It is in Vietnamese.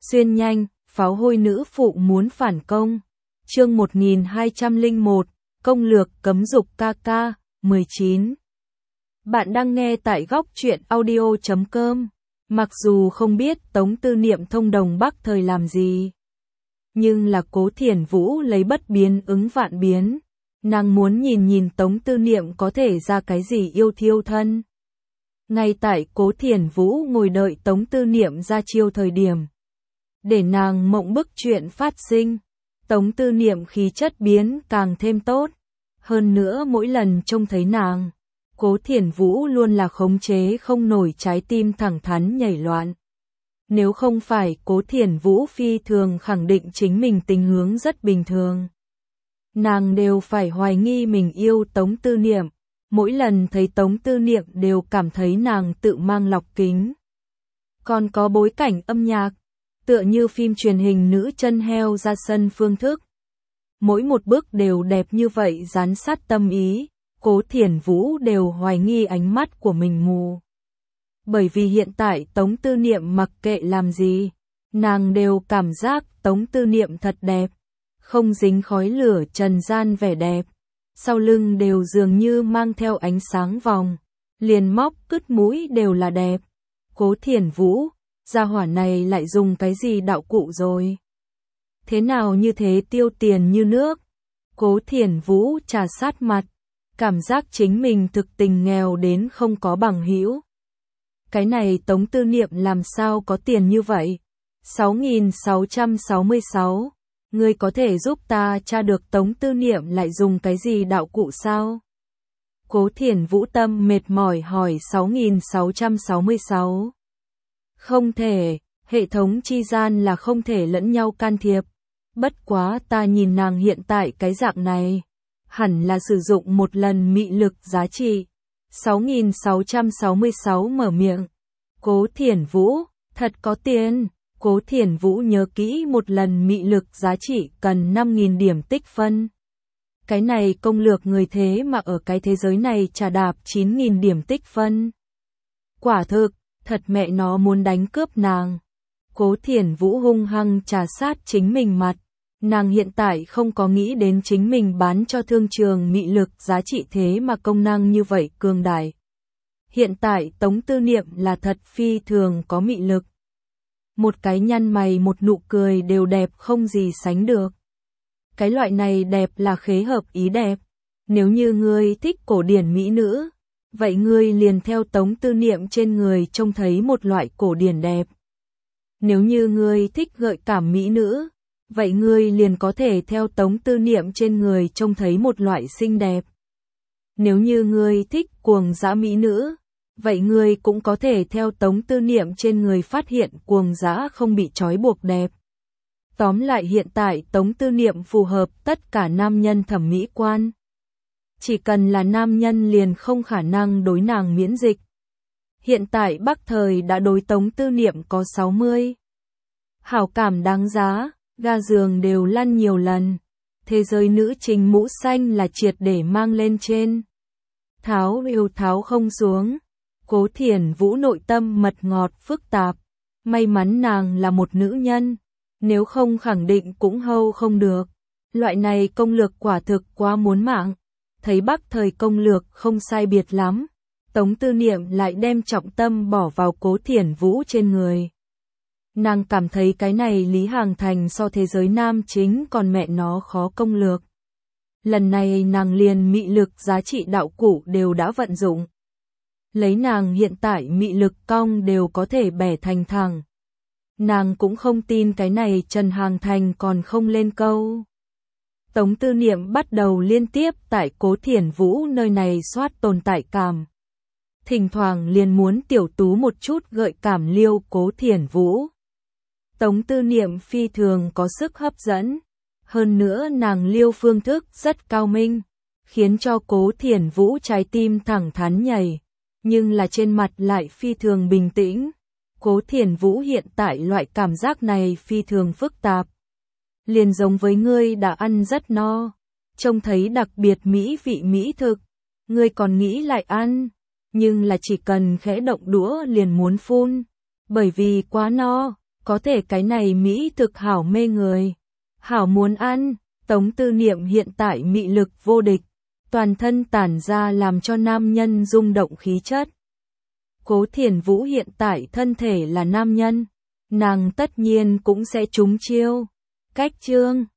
Xuyên nhanh, pháo hôi nữ phụ muốn phản công. Chương 1201, công lược cấm dục ca 19. Bạn đang nghe tại góc truyện audio.com. Mặc dù không biết Tống Tư Niệm thông đồng Bắc thời làm gì, nhưng là Cố Thiển Vũ lấy bất biến ứng vạn biến. Nàng muốn nhìn Tống Tư Niệm có thể ra cái gì yêu thiêu thân. Ngay tại Cố Thiển Vũ ngồi đợi Tống Tư Niệm ra chiêu thời điểm, để nàng mộng bức chuyện phát sinh, Tống Tư Niệm khí chất biến càng thêm tốt. Hơn nữa mỗi lần trông thấy nàng, Cố Thiển Vũ luôn là khống chế không nổi trái tim thẳng thắn nhảy loạn. Nếu không phải Cố Thiển Vũ phi thường khẳng định chính mình tình hướng rất bình thường, nàng đều phải hoài nghi mình yêu Tống Tư Niệm. Mỗi lần thấy Tống Tư Niệm đều cảm thấy nàng tự mang lọc kính. Còn có bối cảnh âm nhạc, tựa như phim truyền hình nữ chân heo ra sân phương thức. Mỗi một bước đều đẹp như vậy dán sát tâm ý, Cố Thiển Vũ đều hoài nghi ánh mắt của mình mù. Bởi vì hiện tại Tống Tư Niệm mặc kệ làm gì, nàng đều cảm giác Tống Tư Niệm thật đẹp, không dính khói lửa trần gian vẻ đẹp. Sau lưng đều dường như mang theo ánh sáng vòng, liền móc cứt mũi đều là đẹp. Cố Thiển Vũ, gia hỏa này lại dùng cái gì đạo cụ rồi? Thế nào như thế tiêu tiền như nước? Cố Thiển Vũ trà sát mặt, cảm giác chính mình thực tình nghèo đến không có bằng hữu. Cái này Tống Tư Niệm làm sao có tiền như vậy? 6.666. Ngươi có thể giúp ta tra được Tống Tư Niệm lại dùng cái gì đạo cụ sao? Cố Thiển Vũ tâm mệt mỏi hỏi 6.666. Không thể, hệ thống chi gian là không thể lẫn nhau can thiệp. Bất quá ta nhìn nàng hiện tại cái dạng này, hẳn là sử dụng một lần mị lực giá trị. 6.666 mở miệng. Cố Thiển Vũ, thật có tiền. Cố Thiển Vũ nhớ kỹ một lần mị lực giá trị cần 5.000 điểm tích phân. Cái này công lược người thế mà ở cái thế giới này trả đạp 9.000 điểm tích phân. Quả thực, thật mẹ nó muốn đánh cướp nàng. Cố Thiển Vũ hung hăng trà sát chính mình mặt. Nàng hiện tại không có nghĩ đến chính mình bán cho thương trường mị lực giá trị thế mà công năng như vậy cường đại. Hiện tại Tống Tư Niệm là thật phi thường có mị lực. Một cái nhăn mày một nụ cười đều đẹp không gì sánh được. Cái loại này đẹp là khế hợp ý đẹp. Nếu như ngươi thích cổ điển mỹ nữ, vậy ngươi liền theo Tống Tư Niệm trên người trông thấy một loại cổ điển đẹp. Nếu như ngươi thích gợi cảm mỹ nữ, vậy ngươi liền có thể theo Tống Tư Niệm trên người trông thấy một loại xinh đẹp. Nếu như ngươi thích cuồng dã mỹ nữ, vậy ngươi cũng có thể theo Tống Tư Niệm trên người phát hiện cuồng dã không bị trói buộc đẹp. Tóm lại hiện tại Tống Tư Niệm phù hợp tất cả nam nhân thẩm mỹ quan. Chỉ cần là nam nhân liền không khả năng đối nàng miễn dịch. Hiện tại Bắc thời đã đối Tống Tư Niệm có 60. Hảo cảm đáng giá, ga giường đều lăn nhiều lần. Thế giới nữ chính mũ xanh là triệt để mang lên trên. Tháo yêu tháo không xuống. Cố Thiển Vũ nội tâm mật ngọt phức tạp. May mắn nàng là một nữ nhân. Nếu không khẳng định cũng hâu không được. Loại này công lược quả thực quá muốn mạng. Thấy Bắc thời công lược không sai biệt lắm. Tống Tư Niệm lại đem trọng tâm bỏ vào Cố Thiển Vũ trên người. Nàng cảm thấy cái này Lý Hàng Thành so thế giới nam chính còn mẹ nó khó công lược. Lần này nàng liền mị lực giá trị đạo cụ đều đã vận dụng. Lấy nàng hiện tại mị lực cong đều có thể bẻ thành thẳng. Nàng cũng không tin cái này Trần Hàng Thành còn không lên câu. Tống Tư Niệm bắt đầu liên tiếp tại Cố Thiển Vũ nơi này soát tồn tại cảm. Thỉnh thoảng liền muốn tiểu tú một chút gợi cảm liêu Cố Thiển Vũ. Tống Tư Niệm phi thường có sức hấp dẫn. Hơn nữa nàng liêu phương thức rất cao minh, khiến cho Cố Thiển Vũ trái tim thẳng thắn nhảy. Nhưng là trên mặt lại phi thường bình tĩnh. Cố Thiển Vũ hiện tại loại cảm giác này phi thường phức tạp. Liền giống với ngươi đã ăn rất no, trông thấy đặc biệt mỹ vị mỹ thực, ngươi còn nghĩ lại ăn, nhưng là chỉ cần khẽ động đũa liền muốn phun, bởi vì quá no. Có thể cái này mỹ thực hảo mê người. Hảo muốn ăn, Tống Tư Niệm hiện tại mị lực vô địch, toàn thân tản ra làm cho nam nhân rung động khí chất. Cố Thiển Vũ hiện tại thân thể là nam nhân, nàng tất nhiên cũng sẽ trúng chiêu. Cách chương